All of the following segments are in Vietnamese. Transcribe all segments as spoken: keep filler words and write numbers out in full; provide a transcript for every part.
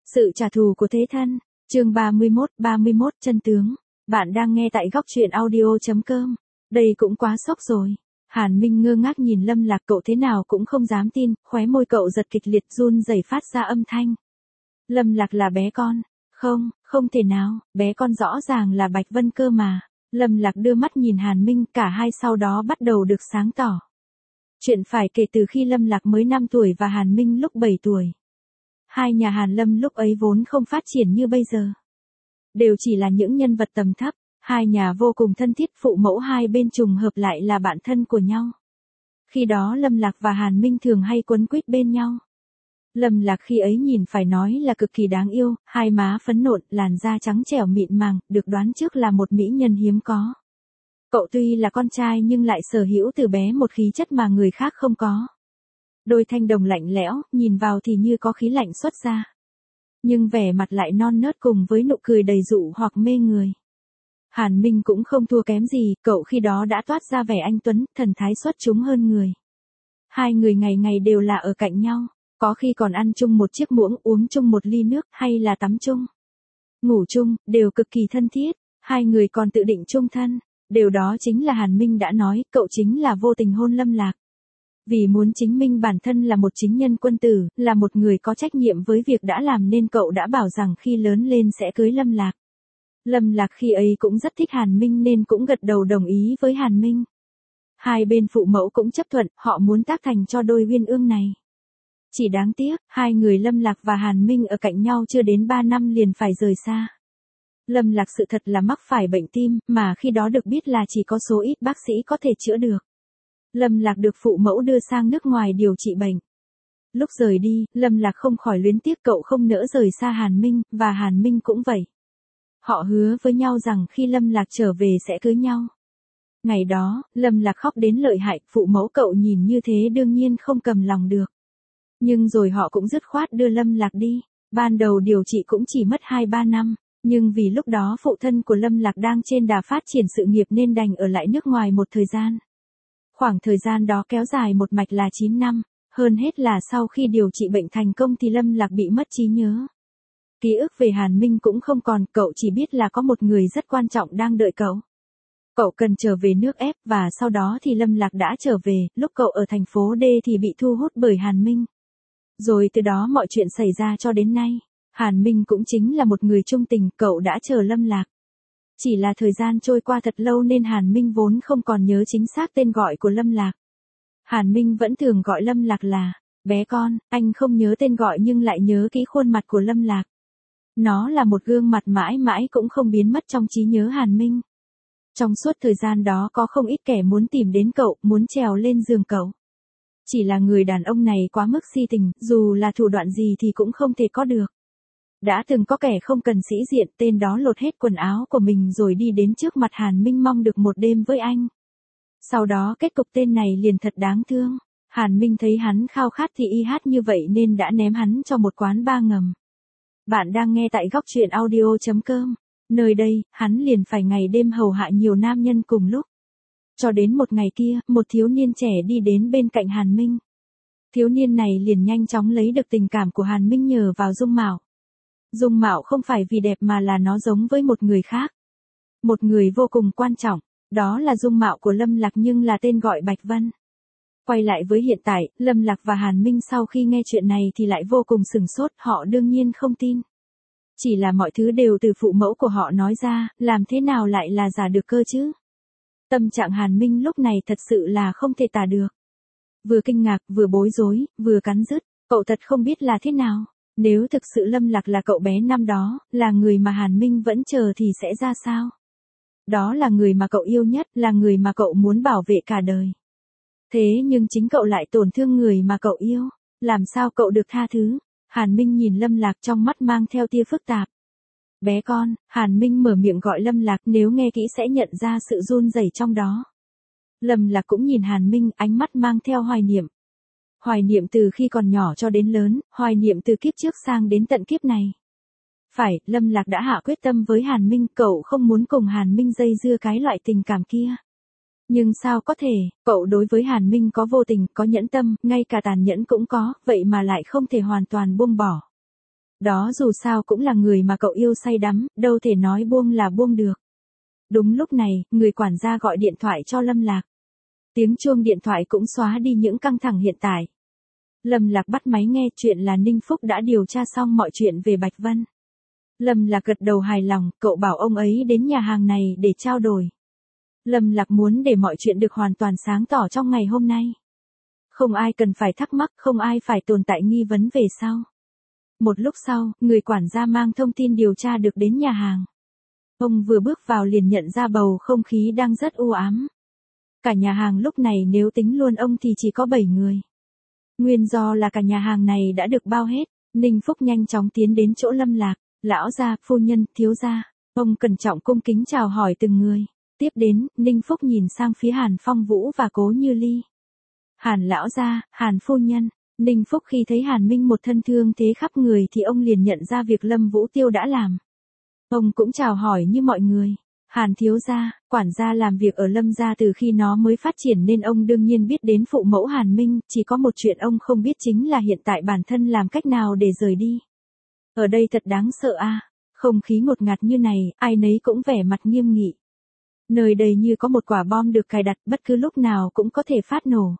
Sự trả thù của thế thân, chương ba mươi mốt, ba mươi mốt chân tướng. Bạn đang nghe tại góc truyện audio chấm com. Đây cũng quá sốc rồi. Hàn Minh ngơ ngác nhìn Lâm Lạc, cậu thế nào cũng không dám tin, khóe môi cậu giật kịch liệt run rẩy phát ra âm thanh. Lâm Lạc là bé con. Không, không thể nào, bé con rõ ràng là Bạch Vân cơ mà. Lâm Lạc đưa mắt nhìn Hàn Minh, cả hai sau đó bắt đầu được sáng tỏ. Chuyện phải kể từ khi Lâm Lạc mới năm tuổi và Hàn Minh lúc bảy tuổi. Hai nhà Hàn Lâm lúc ấy vốn không phát triển như bây giờ. Đều chỉ là những nhân vật tầm thấp, hai nhà vô cùng thân thiết, phụ mẫu hai bên trùng hợp lại là bạn thân của nhau. Khi đó Lâm Lạc và Hàn Minh thường hay quấn quýt bên nhau. Lâm Lạc khi ấy nhìn phải nói là cực kỳ đáng yêu, hai má phấn nộn, làn da trắng trẻo mịn màng, được đoán trước là một mỹ nhân hiếm có. Cậu tuy là con trai nhưng lại sở hữu từ bé một khí chất mà người khác không có. Đôi thanh đồng lạnh lẽo, nhìn vào thì như có khí lạnh xuất ra. Nhưng vẻ mặt lại non nớt cùng với nụ cười đầy dụ hoặc mê người. Hàn Minh cũng không thua kém gì, cậu khi đó đã toát ra vẻ anh tuấn, thần thái xuất chúng hơn người. Hai người ngày ngày đều là ở cạnh nhau, có khi còn ăn chung một chiếc muỗng, uống chung một ly nước, hay là tắm chung, ngủ chung, đều cực kỳ thân thiết, hai người còn tự định chung thân. Điều đó chính là Hàn Minh đã nói, cậu chính là vô tình hôn Lâm Lạc. Vì muốn chứng minh bản thân là một chính nhân quân tử, là một người có trách nhiệm với việc đã làm nên cậu đã bảo rằng khi lớn lên sẽ cưới Lâm Lạc. Lâm Lạc khi ấy cũng rất thích Hàn Minh nên cũng gật đầu đồng ý với Hàn Minh. Hai bên phụ mẫu cũng chấp thuận, họ muốn tác thành cho đôi uyên ương này. Chỉ đáng tiếc, hai người Lâm Lạc và Hàn Minh ở cạnh nhau chưa đến ba năm liền phải rời xa. Lâm Lạc sự thật là mắc phải bệnh tim, mà khi đó được biết là chỉ có số ít bác sĩ có thể chữa được. Lâm Lạc được phụ mẫu đưa sang nước ngoài điều trị bệnh. Lúc rời đi, Lâm Lạc không khỏi luyến tiếc cậu không nỡ rời xa Hàn Minh, và Hàn Minh cũng vậy. Họ hứa với nhau rằng khi Lâm Lạc trở về sẽ cưới nhau. Ngày đó, Lâm Lạc khóc đến lợi hại, phụ mẫu cậu nhìn như thế đương nhiên không cầm lòng được. Nhưng rồi họ cũng dứt khoát đưa Lâm Lạc đi. Ban đầu điều trị cũng chỉ mất hai ba năm. Nhưng vì lúc đó phụ thân của Lâm Lạc đang trên đà phát triển sự nghiệp nên đành ở lại nước ngoài một thời gian. Khoảng thời gian đó kéo dài một mạch là chín năm, hơn hết là sau khi điều trị bệnh thành công thì Lâm Lạc bị mất trí nhớ. Ký ức về Hàn Minh cũng không còn, cậu chỉ biết là có một người rất quan trọng đang đợi cậu. Cậu cần trở về nước ép và sau đó thì Lâm Lạc đã trở về, lúc cậu ở thành phố D thì bị thu hút bởi Hàn Minh. Rồi từ đó mọi chuyện xảy ra cho đến nay. Hàn Minh cũng chính là một người trung tình, cậu đã chờ Lâm Lạc. Chỉ là thời gian trôi qua thật lâu nên Hàn Minh vốn không còn nhớ chính xác tên gọi của Lâm Lạc. Hàn Minh vẫn thường gọi Lâm Lạc là bé con, anh không nhớ tên gọi nhưng lại nhớ kỹ khuôn mặt của Lâm Lạc. Nó là một gương mặt mãi mãi cũng không biến mất trong trí nhớ Hàn Minh. Trong suốt thời gian đó có không ít kẻ muốn tìm đến cậu, muốn trèo lên giường cậu. Chỉ là người đàn ông này quá mức si tình, dù là thủ đoạn gì thì cũng không thể có được. Đã từng có kẻ không cần sĩ diện, tên đó lột hết quần áo của mình rồi đi đến trước mặt Hàn Minh mong được một đêm với anh. Sau đó kết cục tên này liền thật đáng thương. Hàn Minh thấy hắn khao khát thì y hát như vậy nên đã ném hắn cho một quán bar ngầm. Bạn đang nghe tại góc truyện audio chấm com. Nơi đây, hắn liền phải ngày đêm hầu hạ nhiều nam nhân cùng lúc. Cho đến một ngày kia, một thiếu niên trẻ đi đến bên cạnh Hàn Minh. Thiếu niên này liền nhanh chóng lấy được tình cảm của Hàn Minh nhờ vào dung mạo. Dung mạo không phải vì đẹp mà là nó giống với một người khác. Một người vô cùng quan trọng, đó là dung mạo của Lâm Lạc nhưng là tên gọi Bạch Vân. Quay lại với hiện tại, Lâm Lạc và Hàn Minh sau khi nghe chuyện này thì lại vô cùng sửng sốt, họ đương nhiên không tin. Chỉ là mọi thứ đều từ phụ mẫu của họ nói ra, làm thế nào lại là giả được cơ chứ? Tâm trạng Hàn Minh lúc này thật sự là không thể tả được. Vừa kinh ngạc, vừa bối rối, vừa cắn rứt, cậu thật không biết là thế nào. Nếu thực sự Lâm Lạc là cậu bé năm đó, là người mà Hàn Minh vẫn chờ thì sẽ ra sao? Đó là người mà cậu yêu nhất, là người mà cậu muốn bảo vệ cả đời. Thế nhưng chính cậu lại tổn thương người mà cậu yêu, làm sao cậu được tha thứ? Hàn Minh nhìn Lâm Lạc trong mắt mang theo tia phức tạp. Bé con, Hàn Minh mở miệng gọi Lâm Lạc, nếu nghe kỹ sẽ nhận ra sự run rẩy trong đó. Lâm Lạc cũng nhìn Hàn Minh, ánh mắt mang theo hoài niệm. Hoài niệm từ khi còn nhỏ cho đến lớn, hoài niệm từ kiếp trước sang đến tận kiếp này. Phải, Lâm Lạc đã hạ quyết tâm với Hàn Minh, cậu không muốn cùng Hàn Minh dây dưa cái loại tình cảm kia. Nhưng sao có thể, cậu đối với Hàn Minh có vô tình, có nhẫn tâm, ngay cả tàn nhẫn cũng có, vậy mà lại không thể hoàn toàn buông bỏ. Đó dù sao cũng là người mà cậu yêu say đắm, đâu thể nói buông là buông được. Đúng lúc này, người quản gia gọi điện thoại cho Lâm Lạc. Tiếng chuông điện thoại cũng xóa đi những căng thẳng hiện tại. Lâm Lạc bắt máy nghe, chuyện là Ninh Phúc đã điều tra xong mọi chuyện về Bạch Vân. Lâm Lạc gật đầu hài lòng, cậu bảo ông ấy đến nhà hàng này để trao đổi. Lâm Lạc muốn để mọi chuyện được hoàn toàn sáng tỏ trong ngày hôm nay. Không ai cần phải thắc mắc, không ai phải tồn tại nghi vấn về sau. Một lúc sau, người quản gia mang thông tin điều tra được đến nhà hàng. Ông vừa bước vào liền nhận ra bầu không khí đang rất u ám. Cả nhà hàng lúc này nếu tính luôn ông thì chỉ có bảy người. Nguyên do là cả nhà hàng này đã được bao hết. Ninh Phúc nhanh chóng tiến đến chỗ Lâm Lạc. Lão gia, phu nhân, thiếu gia. Ông cẩn trọng cung kính chào hỏi từng người. Tiếp đến, Ninh Phúc nhìn sang phía Hàn Phong Vũ và Cố Như Ly. Hàn lão gia, Hàn phu nhân. Ninh Phúc khi thấy Hàn Minh một thân thương thế khắp người thì ông liền nhận ra việc Lâm Vũ Tiêu đã làm. Ông cũng chào hỏi như mọi người. Hàn thiếu gia, quản gia làm việc ở Lâm gia từ khi nó mới phát triển nên ông đương nhiên biết đến phụ mẫu Hàn Minh, chỉ có một chuyện ông không biết chính là hiện tại bản thân làm cách nào để rời đi. Ở đây thật đáng sợ a, à. Không khí ngột ngạt như này, ai nấy cũng vẻ mặt nghiêm nghị. Nơi đây như có một quả bom được cài đặt, bất cứ lúc nào cũng có thể phát nổ.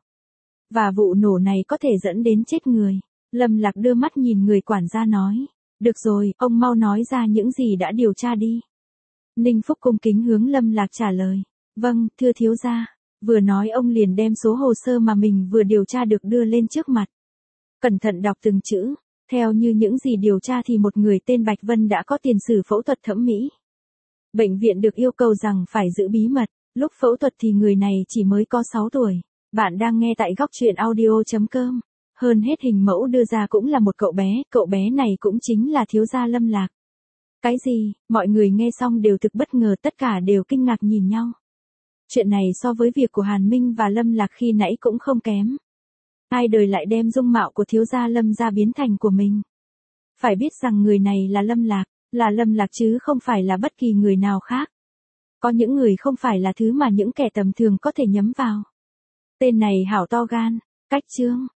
Và vụ nổ này có thể dẫn đến chết người. Lâm Lạc đưa mắt nhìn người quản gia nói. Được rồi, ông mau nói ra những gì đã điều tra đi. Ninh Phúc cung kính hướng Lâm Lạc trả lời. Vâng, thưa thiếu gia. Vừa nói ông liền đem số hồ sơ mà mình vừa điều tra được đưa lên trước mặt. Cẩn thận đọc từng chữ. Theo như những gì điều tra thì một người tên Bạch Vân đã có tiền sử phẫu thuật thẩm mỹ. Bệnh viện được yêu cầu rằng phải giữ bí mật. Lúc phẫu thuật thì người này chỉ mới có sáu tuổi. Bạn đang nghe tại góc truyện audio chấm com. Hơn hết hình mẫu đưa ra cũng là một cậu bé, cậu bé này cũng chính là thiếu gia Lâm Lạc. Cái gì? Mọi người nghe xong đều thực bất ngờ, tất cả đều kinh ngạc nhìn nhau. Chuyện này so với việc của Hàn Minh và Lâm Lạc khi nãy cũng không kém. Ai đời lại đem dung mạo của thiếu gia Lâm ra biến thành của mình. Phải biết rằng người này là Lâm Lạc, là Lâm Lạc chứ không phải là bất kỳ người nào khác. Có những người không phải là thứ mà những kẻ tầm thường có thể nhắm vào. Tên này hảo to gan, cách chương.